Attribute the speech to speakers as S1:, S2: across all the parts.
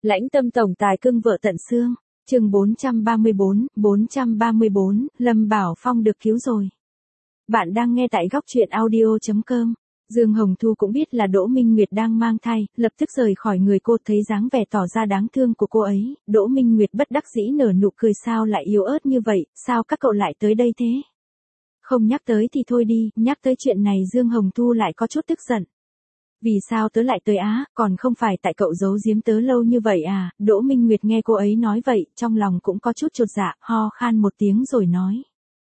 S1: Lãnh tâm tổng tài cưng vợ tận xương. Chương 434, Lâm Bảo Phong được cứu rồi. Bạn đang nghe tại góc truyện audio.com. Dương Hồng Thu cũng biết là Đỗ Minh Nguyệt đang mang thai, lập tức rời khỏi người cô, thấy dáng vẻ tỏ ra đáng thương của cô ấy. Đỗ Minh Nguyệt bất đắc dĩ nở nụ cười, sao lại yếu ớt như vậy, sao các cậu lại tới đây thế? Không nhắc tới thì thôi đi, nhắc tới chuyện này Dương Hồng Thu lại có chút tức giận. Vì sao tớ lại tới á, còn không phải tại cậu giấu giếm tớ lâu như vậy à? Đỗ Minh Nguyệt nghe cô ấy nói vậy, trong lòng cũng có chút chột dạ, ho khan một tiếng rồi nói.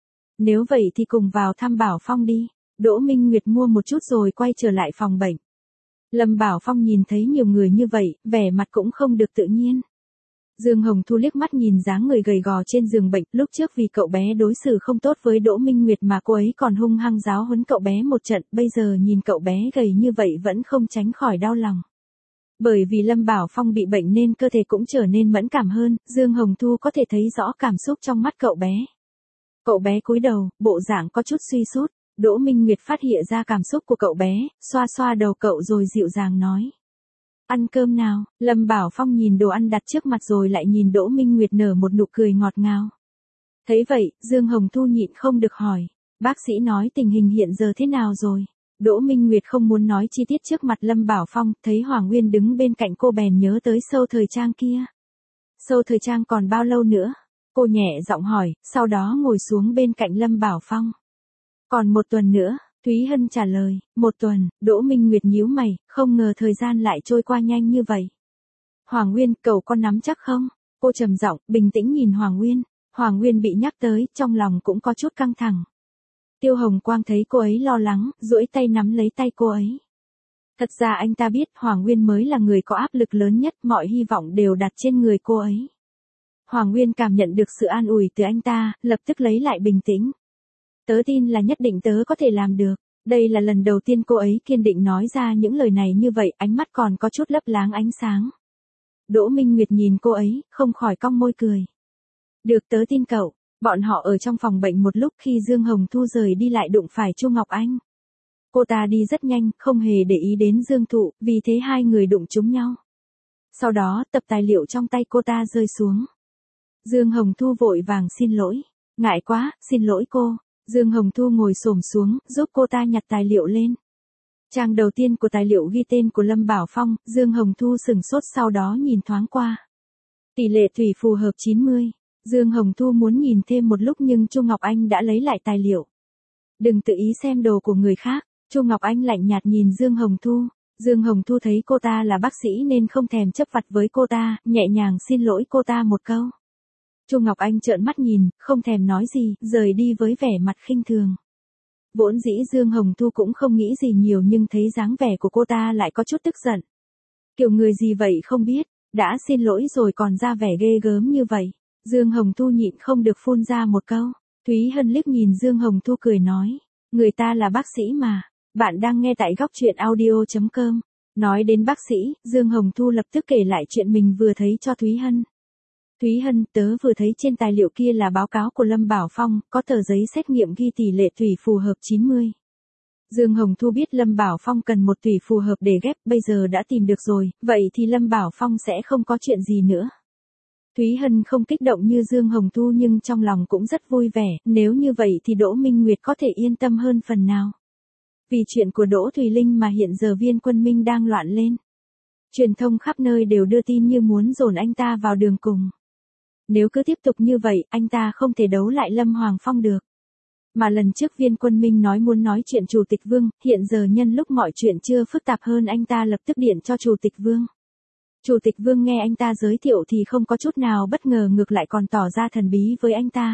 S1: Nếu vậy thì cùng vào thăm Bảo Phong đi. Đỗ Minh Nguyệt mua một chút rồi quay trở lại phòng bệnh. Lâm Bảo Phong nhìn thấy nhiều người như vậy, vẻ mặt cũng không được tự nhiên. Dương Hồng Thu liếc mắt nhìn dáng người gầy gò trên giường bệnh, lúc trước vì cậu bé đối xử không tốt với Đỗ Minh Nguyệt mà cô ấy còn hung hăng giáo huấn cậu bé một trận, bây giờ nhìn cậu bé gầy như vậy vẫn không tránh khỏi đau lòng. Bởi vì Lâm Bảo Phong bị bệnh nên cơ thể cũng trở nên mẫn cảm hơn, Dương Hồng Thu có thể thấy rõ cảm xúc trong mắt cậu bé. Cậu bé cúi đầu, bộ dạng có chút suy sút. Đỗ Minh Nguyệt phát hiện ra cảm xúc của cậu bé, xoa xoa đầu cậu rồi dịu dàng nói. Ăn cơm nào? Lâm Bảo Phong nhìn đồ ăn đặt trước mặt rồi lại nhìn Đỗ Minh Nguyệt nở một nụ cười ngọt ngào. Thấy vậy, Dương Hồng Thu nhịn không được hỏi. Bác sĩ nói tình hình hiện giờ thế nào rồi? Đỗ Minh Nguyệt không muốn nói chi tiết trước mặt Lâm Bảo Phong, thấy Hoàng Nguyên đứng bên cạnh cô bèn nhớ tới show thời trang kia. Show thời trang còn bao lâu nữa? Cô nhẹ giọng hỏi, sau đó ngồi xuống bên cạnh Lâm Bảo Phong. Còn 1 tuần nữa, Thúy Hân trả lời. 1 tuần, Đỗ Minh Nguyệt nhíu mày, không ngờ thời gian lại trôi qua nhanh như vậy. Hoàng Nguyên, cậu có nắm chắc không? Cô trầm giọng, bình tĩnh nhìn Hoàng Nguyên. Hoàng Nguyên bị nhắc tới, trong lòng cũng có chút căng thẳng. Tiêu Hồng Quang thấy cô ấy lo lắng, duỗi tay nắm lấy tay cô ấy. Thật ra anh ta biết Hoàng Nguyên mới là người có áp lực lớn nhất, mọi hy vọng đều đặt trên người cô ấy. Hoàng Nguyên cảm nhận được sự an ủi từ anh ta, lập tức lấy lại bình tĩnh. Tớ tin là nhất định tớ có thể làm được. Đây là lần đầu tiên cô ấy kiên định nói ra những lời này như vậy, ánh mắt còn có chút lấp láng ánh sáng. Đỗ Minh Nguyệt nhìn cô ấy, không khỏi cong môi cười. Được, tớ tin cậu. Bọn họ ở trong phòng bệnh một lúc, khi Dương Hồng Thu rời đi lại đụng phải Chu Ngọc Anh. Cô ta đi rất nhanh, không hề để ý đến Dương Thụ, vì thế hai người đụng trúng nhau. Sau đó, tập tài liệu trong tay cô ta rơi xuống. Dương Hồng Thu vội vàng xin lỗi. Ngại quá, xin lỗi cô. Dương Hồng Thu ngồi xổm xuống, giúp cô ta nhặt tài liệu lên. Trang đầu tiên của tài liệu ghi tên của Lâm Bảo Phong, Dương Hồng Thu sửng sốt, sau đó nhìn thoáng qua. Tỷ lệ thủy phù hợp 90. Dương Hồng Thu muốn nhìn thêm một lúc nhưng Chu Ngọc Anh đã lấy lại tài liệu. Đừng tự ý xem đồ của người khác. Chu Ngọc Anh lạnh nhạt nhìn Dương Hồng Thu. Dương Hồng Thu thấy cô ta là bác sĩ nên không thèm chấp vặt với cô ta, nhẹ nhàng xin lỗi cô ta một câu. Chu Ngọc Anh trợn mắt nhìn, không thèm nói gì, rời đi với vẻ mặt khinh thường. Vốn dĩ Dương Hồng Thu cũng không nghĩ gì nhiều nhưng thấy dáng vẻ của cô ta lại có chút tức giận. Kiểu người gì vậy không biết, đã xin lỗi rồi còn ra vẻ ghê gớm như vậy. Dương Hồng Thu nhịn không được phun ra một câu. Thúy Hân liếc nhìn Dương Hồng Thu cười nói. Người ta là bác sĩ mà. Bạn đang nghe tại góc truyện audio.com. Nói đến bác sĩ, Dương Hồng Thu lập tức kể lại chuyện mình vừa thấy cho Thúy Hân. Thúy Hân, tớ vừa thấy trên tài liệu kia là báo cáo của Lâm Bảo Phong, có tờ giấy xét nghiệm ghi tỷ lệ thủy phù hợp 90. Dương Hồng Thu biết Lâm Bảo Phong cần một thủy phù hợp để ghép, bây giờ đã tìm được rồi, vậy thì Lâm Bảo Phong sẽ không có chuyện gì nữa. Thúy Hân không kích động như Dương Hồng Thu nhưng trong lòng cũng rất vui vẻ, nếu như vậy thì Đỗ Minh Nguyệt có thể yên tâm hơn phần nào. Vì chuyện của Đỗ Thùy Linh mà hiện giờ Viên Quân Minh đang loạn lên. Truyền thông khắp nơi đều đưa tin như muốn dồn anh ta vào đường cùng. Nếu cứ tiếp tục như vậy, anh ta không thể đấu lại Lâm Hoàng Phong được. Mà lần trước Viên Quân Minh nói muốn nói chuyện Chủ tịch Vương, hiện giờ nhân lúc mọi chuyện chưa phức tạp hơn anh ta lập tức điện cho Chủ tịch Vương. Chủ tịch Vương nghe anh ta giới thiệu thì không có chút nào bất ngờ, ngược lại còn tỏ ra thần bí với anh ta.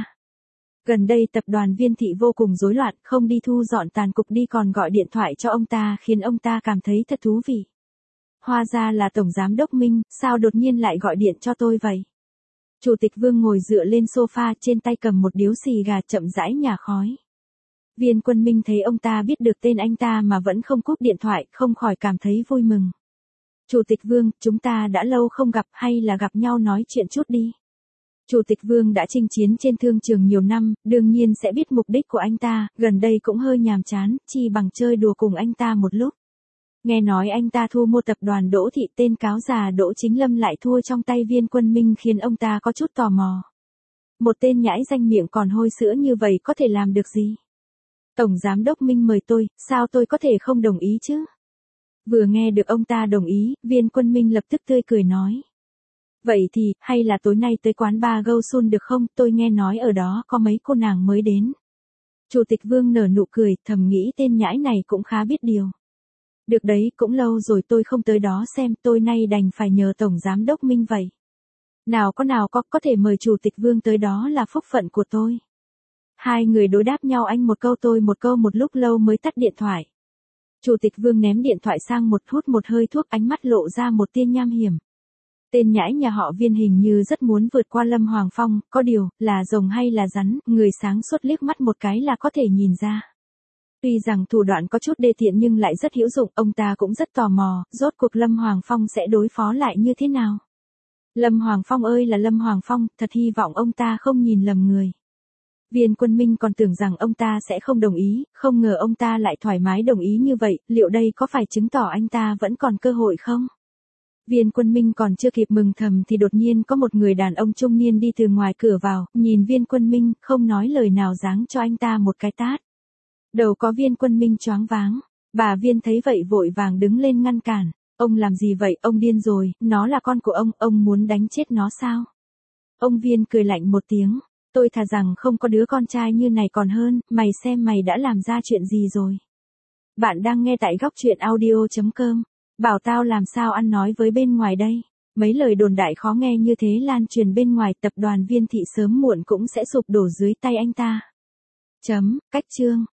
S1: Gần đây tập đoàn Viên Thị vô cùng rối loạn, không đi thu dọn tàn cục đi còn gọi điện thoại cho ông ta khiến ông ta cảm thấy thật thú vị. Hóa ra là Tổng Giám Đốc Minh, sao đột nhiên lại gọi điện cho tôi vậy? Chủ tịch Vương ngồi dựa lên sofa, trên tay cầm một điếu xì gà chậm rãi nhả khói. Viên Quân Minh thấy ông ta biết được tên anh ta mà vẫn không cúp điện thoại, không khỏi cảm thấy vui mừng. Chủ tịch Vương, chúng ta đã lâu không gặp, hay là gặp nhau nói chuyện chút đi. Chủ tịch Vương đã chinh chiến trên thương trường nhiều năm, đương nhiên sẽ biết mục đích của anh ta, gần đây cũng hơi nhàm chán, chi bằng chơi đùa cùng anh ta một lúc. Nghe nói anh ta thu mua tập đoàn Đỗ Thị, tên cáo già Đỗ Chính Lâm lại thua trong tay Viên Quân Minh khiến ông ta có chút tò mò. Một tên nhãi danh miệng còn hôi sữa như vậy có thể làm được gì? Tổng Giám đốc Minh mời tôi, sao tôi có thể không đồng ý chứ? Vừa nghe được ông ta đồng ý, Viên Quân Minh lập tức tươi cười nói. Vậy thì, hay là tối nay tới quán bar Go Sun được không? Tôi nghe nói ở đó có mấy cô nàng mới đến. Chủ tịch Vương nở nụ cười, thầm nghĩ tên nhãi này cũng khá biết điều. Được đấy, cũng lâu rồi tôi không tới đó xem, tôi nay đành phải nhờ Tổng Giám đốc Minh vậy. Nào có thể mời Chủ tịch Vương tới đó là phúc phận của tôi. Hai người đối đáp nhau, anh một câu tôi một câu, một lúc lâu mới tắt điện thoại. Chủ tịch Vương ném điện thoại sang hút một hơi thuốc, ánh mắt lộ ra một tia nham hiểm. Tên nhãi nhà họ Viên hình như rất muốn vượt qua Lâm Hoàng Phong, có điều, là rồng hay là rắn, người sáng suốt liếc mắt một cái là có thể nhìn ra. Tuy rằng thủ đoạn có chút đê tiện nhưng lại rất hữu dụng, ông ta cũng rất tò mò, rốt cuộc Lâm Hoàng Phong sẽ đối phó lại như thế nào. Lâm Hoàng Phong ơi là Lâm Hoàng Phong, thật hy vọng ông ta không nhìn lầm người. Viên Quân Minh còn tưởng rằng ông ta sẽ không đồng ý, không ngờ ông ta lại thoải mái đồng ý như vậy, liệu đây có phải chứng tỏ anh ta vẫn còn cơ hội không? Viên Quân Minh còn chưa kịp mừng thầm thì đột nhiên có một người đàn ông trung niên đi từ ngoài cửa vào, nhìn Viên Quân Minh, không nói lời nào giáng cho anh ta một cái tát. Đầu có Viên Quân Minh choáng váng, bà Viên thấy vậy vội vàng đứng lên ngăn cản. Ông làm gì vậy, ông điên rồi, nó là con của ông muốn đánh chết nó sao? Ông Viên cười lạnh một tiếng, tôi thà rằng không có đứa con trai như này còn hơn, mày xem mày đã làm ra chuyện gì rồi. Bạn đang nghe tại góc truyện audio.com. Bảo tao làm sao ăn nói với bên ngoài đây. Mấy lời đồn đại khó nghe như thế lan truyền bên ngoài, tập đoàn Viên Thị sớm muộn cũng sẽ sụp đổ dưới tay anh ta. Cách chương.